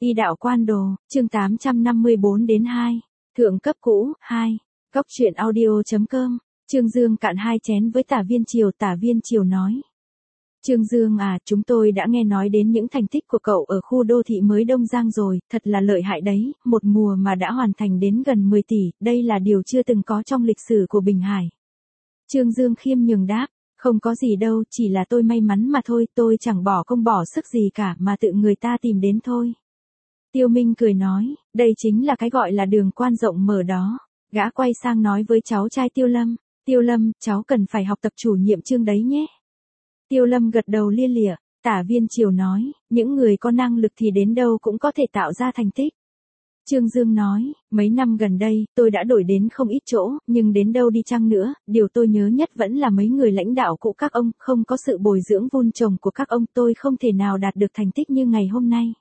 Y đạo quan đồ, chương 854 đến 2. Thượng cấp cũ, 2. Góc truyện audio.com. Trương Dương cạn 2 chén với Tả Viên Triều nói. Trương Dương à, chúng tôi đã nghe nói đến những thành tích của cậu ở khu đô thị mới Đông Giang rồi, thật là lợi hại đấy, một mùa mà đã hoàn thành đến gần 10 tỷ, đây là điều chưa từng có trong lịch sử của Bình Hải. Trương Dương khiêm nhường đáp, không có gì đâu, chỉ là tôi may mắn mà thôi, tôi chẳng bỏ công bỏ sức gì cả mà tự người ta tìm đến thôi. Tiêu Minh cười nói, đây chính là cái gọi là đường quan rộng mở đó. Gã quay sang nói với cháu trai Tiêu Lâm, cháu cần phải học tập chủ nhiệm Trương đấy nhé. Tiêu Lâm gật đầu lia lịa. Tả Viên Triều nói, những người có năng lực thì đến đâu cũng có thể tạo ra thành tích. Trương Dương nói, mấy năm gần đây, tôi đã đổi đến không ít chỗ, nhưng đến đâu đi chăng nữa, điều tôi nhớ nhất vẫn là mấy người lãnh đạo cũ các ông, không có sự bồi dưỡng vun trồng của các ông tôi không thể nào đạt được thành tích như ngày hôm nay.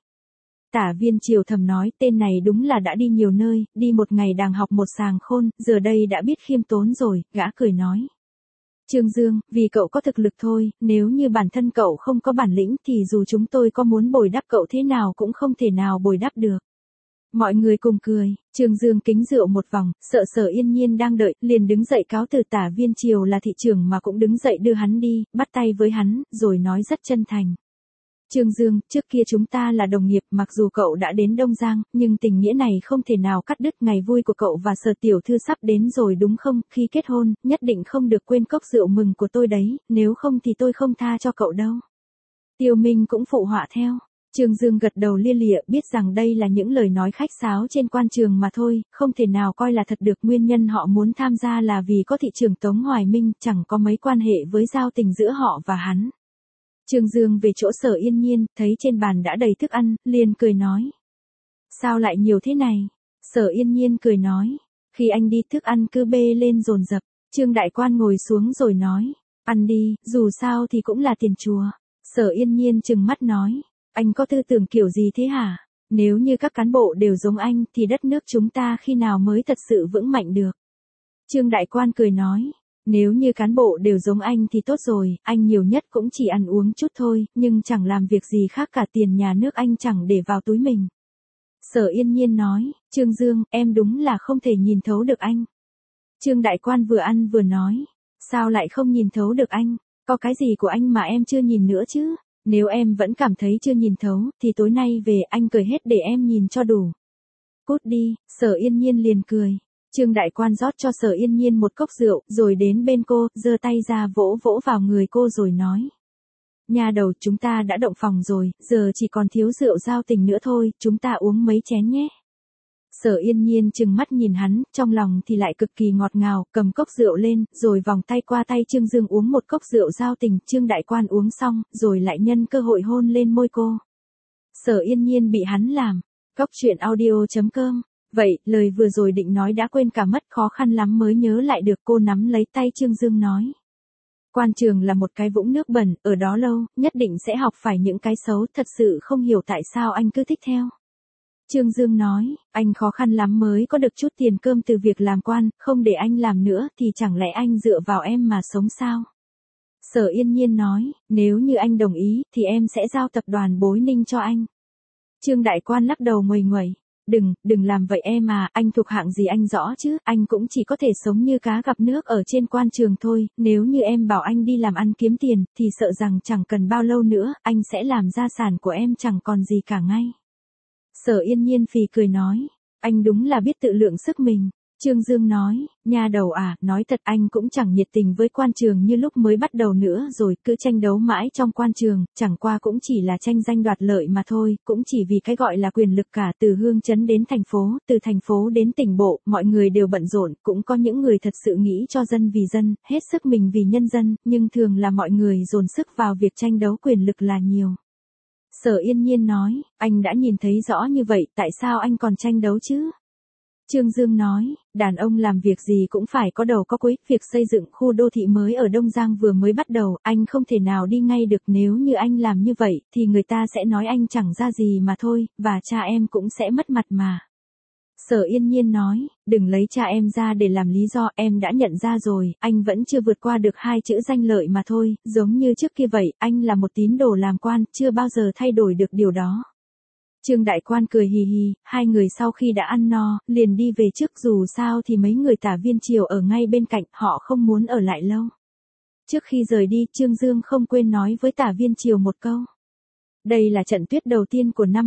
Tả Viên Triều thầm nói, tên này đúng là đã đi nhiều nơi, đi một ngày đàng học một sàng khôn, giờ đây đã biết khiêm tốn rồi, gã cười nói. Trương Dương, vì cậu có thực lực thôi, nếu như bản thân cậu không có bản lĩnh thì dù chúng tôi có muốn bồi đắp cậu thế nào cũng không thể nào bồi đắp được. Mọi người cùng cười, Trương Dương kính rượu một vòng, sợ Sở Yên Nhiên đang đợi, liền đứng dậy cáo từ Tả Viên Triều là thị trưởng mà cũng đứng dậy đưa hắn đi, bắt tay với hắn, rồi nói rất chân thành. Trương Dương, trước kia chúng ta là đồng nghiệp, mặc dù cậu đã đến Đông Giang, nhưng tình nghĩa này không thể nào cắt đứt. Ngày vui của cậu và Sở tiểu thư sắp đến rồi đúng không, khi kết hôn, nhất định không được quên cốc rượu mừng của tôi đấy, nếu không thì tôi không tha cho cậu đâu. Tiêu Minh cũng phụ họa theo. Trương Dương gật đầu lia lịa, biết rằng đây là những lời nói khách sáo trên quan trường mà thôi, không thể nào coi là thật được. Nguyên nhân họ muốn tham gia là vì có thị trưởng Tống Hoài Minh, chẳng có mấy quan hệ với giao tình giữa họ và hắn. Trương Dương về chỗ Sở Yên Nhiên, thấy trên bàn đã đầy thức ăn, liền cười nói. Sao lại nhiều thế này? Sở Yên Nhiên cười nói. Khi anh đi thức ăn cứ bê lên dồn dập. Trương Đại Quan ngồi xuống rồi nói. Ăn đi, dù sao thì cũng là tiền chùa. Sở Yên Nhiên trừng mắt nói. Anh có tư tưởng kiểu gì thế hả? Nếu như các cán bộ đều giống anh thì đất nước chúng ta khi nào mới thật sự vững mạnh được? Trương Đại Quan cười nói. Nếu như cán bộ đều giống anh thì tốt rồi, anh nhiều nhất cũng chỉ ăn uống chút thôi, nhưng chẳng làm việc gì khác cả, tiền nhà nước anh chẳng để vào túi mình. Sở Yên Nhiên nói, Trương Dương, em đúng là không thể nhìn thấu được anh. Trương Đại Quan vừa ăn vừa nói, sao lại không nhìn thấu được anh, có cái gì của anh mà em chưa nhìn nữa chứ, nếu em vẫn cảm thấy chưa nhìn thấu, thì tối nay về anh cười hết để em nhìn cho đủ. Cút đi, Sở Yên Nhiên liền cười. Trương Đại Quan rót cho Sở Yên Nhiên một cốc rượu, rồi đến bên cô, giơ tay ra vỗ vỗ vào người cô rồi nói. Nhà đầu, chúng ta đã động phòng rồi, giờ chỉ còn thiếu rượu giao tình nữa thôi, chúng ta uống mấy chén nhé. Sở Yên Nhiên trừng mắt nhìn hắn, trong lòng thì lại cực kỳ ngọt ngào, cầm cốc rượu lên, rồi vòng tay qua tay Trương Dương uống một cốc rượu giao tình. Trương Đại Quan uống xong, rồi lại nhân cơ hội hôn lên môi cô. Sở Yên Nhiên bị hắn làm. Góc truyện audio.com. Vậy, lời vừa rồi định nói đã quên cả mất, khó khăn lắm mới nhớ lại được. Cô nắm lấy tay Trương Dương nói. Quan trường là một cái vũng nước bẩn, ở đó lâu, nhất định sẽ học phải những cái xấu, thật sự không hiểu tại sao anh cứ thích theo. Trương Dương nói, anh khó khăn lắm mới có được chút tiền cơm từ việc làm quan, không để anh làm nữa thì chẳng lẽ anh dựa vào em mà sống sao? Sở Yên Nhiên nói, nếu như anh đồng ý thì em sẽ giao tập đoàn Bối Ninh cho anh. Trương Đại Quan lắc đầu nguầy nguẩy. Đừng làm vậy em à, anh thuộc hạng gì anh rõ chứ, anh cũng chỉ có thể sống như cá gặp nước ở trên quan trường thôi, nếu như em bảo anh đi làm ăn kiếm tiền, thì sợ rằng chẳng cần bao lâu nữa, anh sẽ làm gia sản của em chẳng còn gì cả ngay. Sở Yên Nhiên phì cười nói, anh đúng là biết tự lượng sức mình. Trương Dương nói, nha đầu à, nói thật anh cũng chẳng nhiệt tình với quan trường như lúc mới bắt đầu nữa rồi, cứ tranh đấu mãi trong quan trường, chẳng qua cũng chỉ là tranh danh đoạt lợi mà thôi, cũng chỉ vì cái gọi là quyền lực cả, từ hương trấn đến thành phố, từ thành phố đến tỉnh bộ, mọi người đều bận rộn, cũng có những người thật sự nghĩ cho dân vì dân, hết sức mình vì nhân dân, nhưng thường là mọi người dồn sức vào việc tranh đấu quyền lực là nhiều. Sở Yên Nhiên nói, anh đã nhìn thấy rõ như vậy, tại sao anh còn tranh đấu chứ? Trương Dương nói, đàn ông làm việc gì cũng phải có đầu có cuối, việc xây dựng khu đô thị mới ở Đông Giang vừa mới bắt đầu, anh không thể nào đi ngay được, nếu như anh làm như vậy, thì người ta sẽ nói anh chẳng ra gì mà thôi, và cha em cũng sẽ mất mặt mà. Sở Yên Nhiên nói, đừng lấy cha em ra để làm lý do, em đã nhận ra rồi, anh vẫn chưa vượt qua được 2 chữ danh lợi mà thôi, giống như trước kia vậy, anh là một tín đồ làm quan, chưa bao giờ thay đổi được điều đó. Trương Đại Quan cười hì hì, hai người sau khi đã ăn no, liền đi về trước, dù sao thì mấy người Tả Viên Triều ở ngay bên cạnh, họ không muốn ở lại lâu. Trước khi rời đi, Trương Dương không quên nói với Tả Viên Triều một câu. Đây là trận tuyết đầu tiên của năm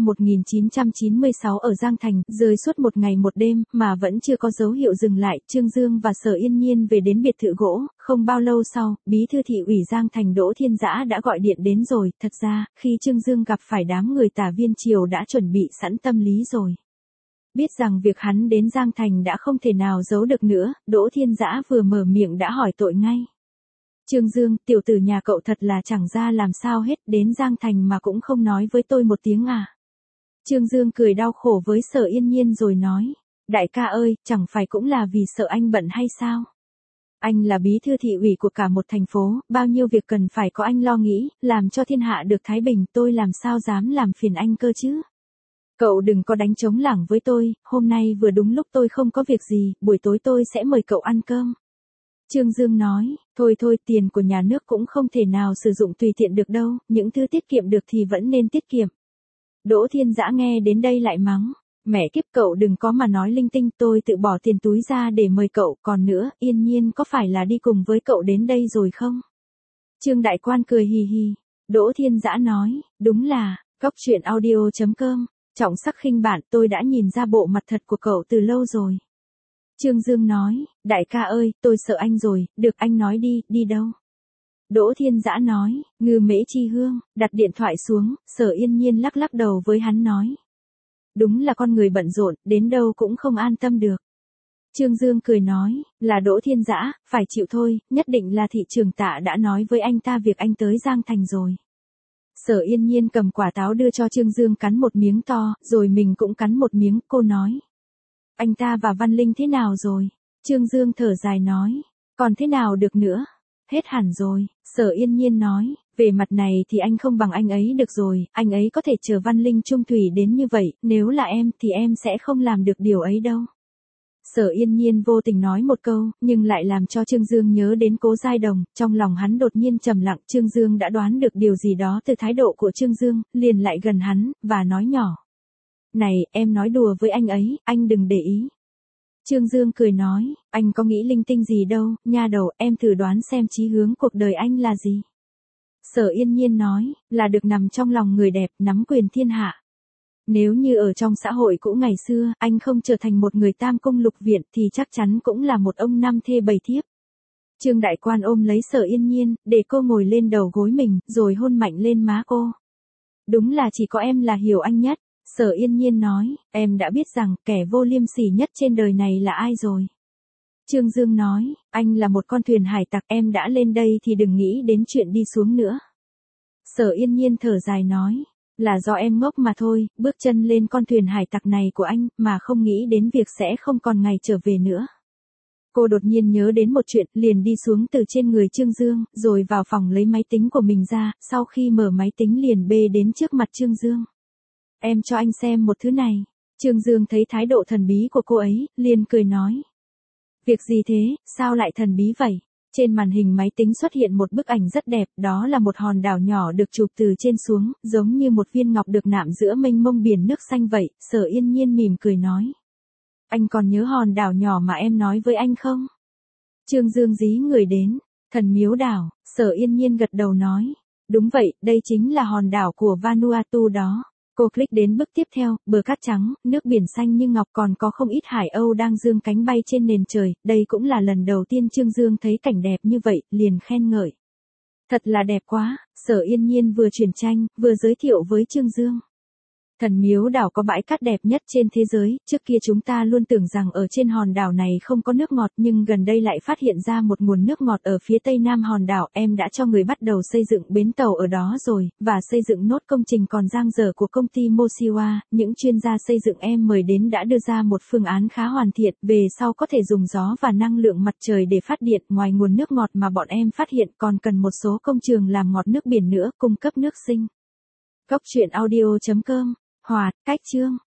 1996 ở Giang Thành, rơi suốt một ngày một đêm, mà vẫn chưa có dấu hiệu dừng lại. Trương Dương và Sở Yên Nhiên về đến biệt thự gỗ, không bao lâu sau, bí thư thị ủy Giang Thành Đỗ Thiên Dã đã gọi điện đến rồi. Thật ra, khi Trương Dương gặp phải đám người Tả Viên Triều đã chuẩn bị sẵn tâm lý rồi. Biết rằng việc hắn đến Giang Thành đã không thể nào giấu được nữa, Đỗ Thiên Dã vừa mở miệng đã hỏi tội ngay. Trương Dương, tiểu tử nhà cậu thật là chẳng ra làm sao hết, đến Giang Thành mà cũng không nói với tôi một tiếng à. Trương Dương cười đau khổ với Sở Yên Nhiên rồi nói, đại ca ơi, chẳng phải cũng là vì sợ anh bận hay sao? Anh là bí thư thị ủy của cả một thành phố, bao nhiêu việc cần phải có anh lo nghĩ, làm cho thiên hạ được thái bình, tôi làm sao dám làm phiền anh cơ chứ? Cậu đừng có đánh trống lảng với tôi, hôm nay vừa đúng lúc tôi không có việc gì, buổi tối tôi sẽ mời cậu ăn cơm. Trương Dương nói, thôi tiền của nhà nước cũng không thể nào sử dụng tùy tiện được đâu, những thứ tiết kiệm được thì vẫn nên tiết kiệm. Đỗ Thiên Dã nghe đến đây lại mắng, mẹ kiếp cậu đừng có mà nói linh tinh, tôi tự bỏ tiền túi ra để mời cậu, còn nữa, Yên Nhiên có phải là đi cùng với cậu đến đây rồi không? Trương Đại Quan cười hì hì, Đỗ Thiên Dã nói, đúng là, coctruyện.audio.com, trọng sắc khinh bạn, tôi đã nhìn ra bộ mặt thật của cậu từ lâu rồi. Trương Dương nói, đại ca ơi, tôi sợ anh rồi, được anh nói đi đâu? Đỗ Thiên Dã nói, Ngư Mễ Chi Hương, đặt điện thoại xuống, Sở Yên Nhiên lắc lắc đầu với hắn nói. Đúng là con người bận rộn, đến đâu cũng không an tâm được. Trương Dương cười nói, là Đỗ Thiên Dã, phải chịu thôi, nhất định là thị trường Tạ đã nói với anh ta việc anh tới Giang Thành rồi. Sở Yên Nhiên cầm quả táo đưa cho Trương Dương cắn một miếng to, rồi mình cũng cắn một miếng, cô nói. Anh ta và Văn Linh thế nào rồi? Trương Dương thở dài nói, còn thế nào được nữa? Hết hẳn rồi, Sở Yên Nhiên nói, về mặt này thì anh không bằng anh ấy được rồi, anh ấy có thể chờ Văn Linh trung thủy đến như vậy, nếu là em thì em sẽ không làm được điều ấy đâu. Sở Yên Nhiên vô tình nói một câu, nhưng lại làm cho Trương Dương nhớ đến Cố Giai Đồng, trong lòng hắn đột nhiên trầm lặng, Trương Dương đã đoán được điều gì đó từ thái độ của Trương Dương, liền lại gần hắn, và nói nhỏ. Này, em nói đùa với anh ấy, anh đừng để ý. Trương Dương cười nói, anh có nghĩ linh tinh gì đâu, nha đầu, em thử đoán xem chí hướng cuộc đời anh là gì. Sở Yên Nhiên nói, là được nằm trong lòng người đẹp, nắm quyền thiên hạ. Nếu như ở trong xã hội cũ ngày xưa, anh không trở thành một người tam cung lục viện thì chắc chắn cũng là một ông năm thê bảy thiếp. Trương Đại Quan ôm lấy Sở Yên Nhiên, để cô ngồi lên đầu gối mình, rồi hôn mạnh lên má cô. Đúng là chỉ có em là hiểu anh nhất. Sở Yên Nhiên nói, em đã biết rằng kẻ vô liêm sỉ nhất trên đời này là ai rồi. Trương Dương nói, anh là một con thuyền hải tặc, em đã lên đây thì đừng nghĩ đến chuyện đi xuống nữa. Sở Yên Nhiên thở dài nói, là do em ngốc mà thôi, bước chân lên con thuyền hải tặc này của anh, mà không nghĩ đến việc sẽ không còn ngày trở về nữa. Cô đột nhiên nhớ đến một chuyện, liền đi xuống từ trên người Trương Dương, rồi vào phòng lấy máy tính của mình ra, sau khi mở máy tính liền bê đến trước mặt Trương Dương. Em cho anh xem một thứ này. Trương Dương thấy thái độ thần bí của cô ấy, liền cười nói. Việc gì thế, sao lại thần bí vậy? Trên màn hình máy tính xuất hiện một bức ảnh rất đẹp, đó là một hòn đảo nhỏ được chụp từ trên xuống, giống như một viên ngọc được nạm giữa mênh mông biển nước xanh vậy. Sở Yên Nhiên mỉm cười nói. Anh còn nhớ hòn đảo nhỏ mà em nói với anh không? Trương Dương dí người đến. Thần Miếu Đảo, Sở Yên Nhiên gật đầu nói. Đúng vậy, đây chính là hòn đảo của Vanuatu đó. Cô click đến bước tiếp theo, bờ cát trắng, nước biển xanh như ngọc, còn có không ít hải âu đang dương cánh bay trên nền trời, đây cũng là lần đầu tiên Trương Dương thấy cảnh đẹp như vậy, liền khen ngợi. Thật là đẹp quá, Sở Yên Nhiên vừa chuyển tranh, vừa giới thiệu với Trương Dương. Thần Miếu Đảo có bãi cát đẹp nhất trên thế giới, trước kia chúng ta luôn tưởng rằng ở trên hòn đảo này không có nước ngọt, nhưng gần đây lại phát hiện ra một nguồn nước ngọt ở phía tây nam hòn đảo. Em đã cho người bắt đầu xây dựng bến tàu ở đó rồi, và xây dựng nốt công trình còn dang dở của công ty Moshiwa. Những chuyên gia xây dựng em mời đến đã đưa ra một phương án khá hoàn thiện, về sau có thể dùng gió và năng lượng mặt trời để phát điện. Ngoài nguồn nước ngọt mà bọn em phát hiện, còn cần một số công trường làm ngọt nước biển nữa, cung cấp nước sinh. Coctruyện.audio.com. Hoạt, cách chương.